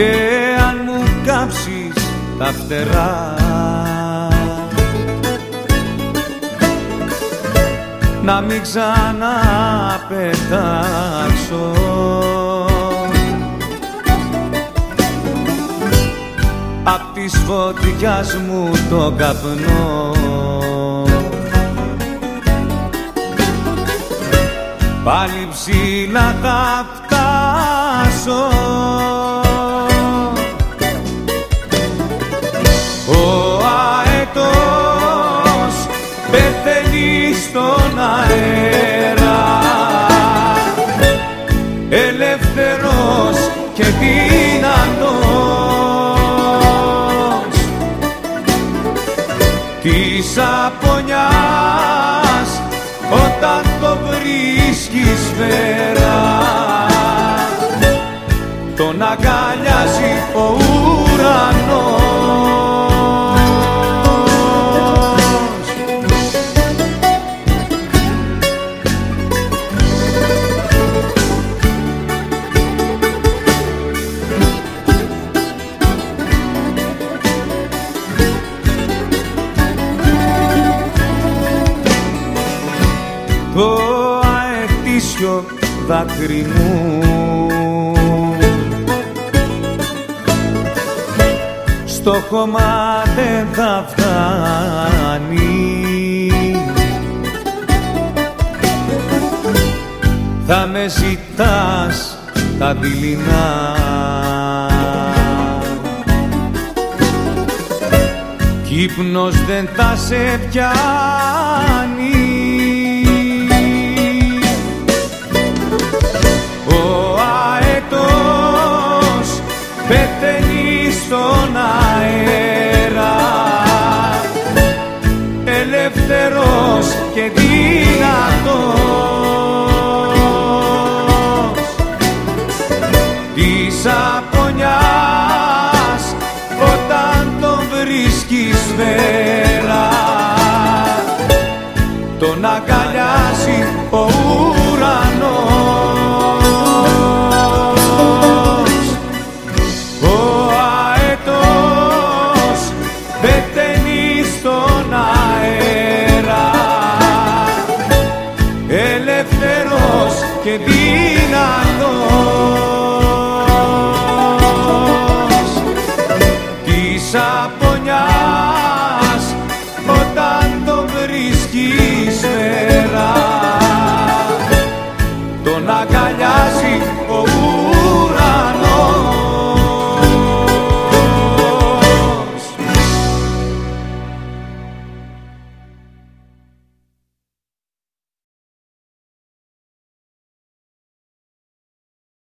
και αν μου κάψεις τα φτερά να μην ξαναπετάξω απ' της φωτιάς μου το καπνό. Πάλι ψηλά θα φτάσω, ο αετός πεθαίνει στον αέρα, ελεύθερος και δυνατός της απονιάς όταν το βρίσκει σφαίρα τον αγκαλιάζει ο ουρανός. Το αετήσιο δάκρυ μου στο χώμα δεν θα φτάνει, θα με ζητάς τα δειλινά κι ύπνος δεν θα σε πιάνει. Πεθαίνει στον αέρα, ελεύθερος και δυνατός της απονιάς όταν τον βρίσκει σφαίρα τον αγκαλιάζει ο ουρανός. Και δυνατός